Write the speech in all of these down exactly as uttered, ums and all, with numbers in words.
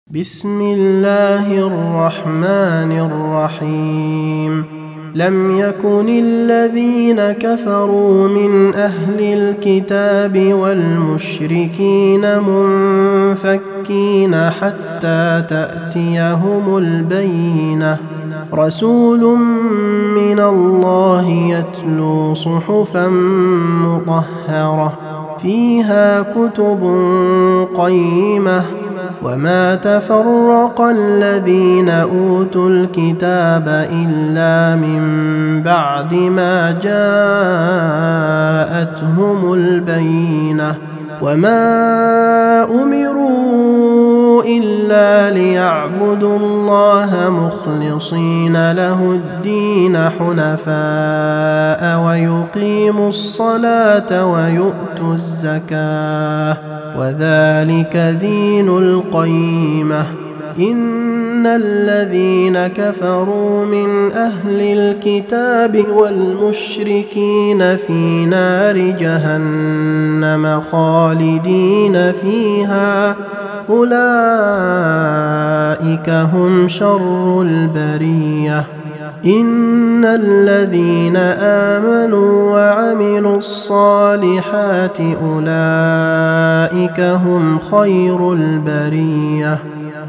بسم الله الرحمن الرحيم لم يكن الذين كفروا من أهل الكتاب والمشركين منفكين حتى تأتيهم البينة رسول من الله يتلو صحفا مطهرة فيها كتب قيمة وما تفرق الذين أوتوا الكتاب إلا من بعد ما جاءتهم البينة وما أمروا إلا ليعبدوا الله مخلصين له الدين حنفاء ويقيموا الصلاة ويؤتوا الزكاة وذلك دين القيمة إن الذين كفروا من أهل الكتاب والمشركين في نار جهنم خالدين فيها أولئك هم شر البرية إن الذين آمنوا وعملوا الصالحات أولئك هم خير البرية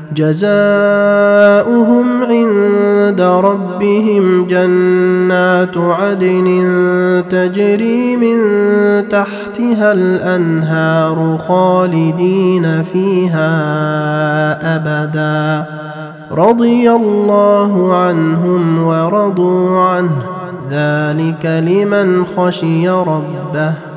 جزاؤهم عند ربهم جنات عدن تجري من تحتها الأنهار خالدين فيها أبدا رضي الله عنهم ورضوا عنه ذلك لمن خشي ربه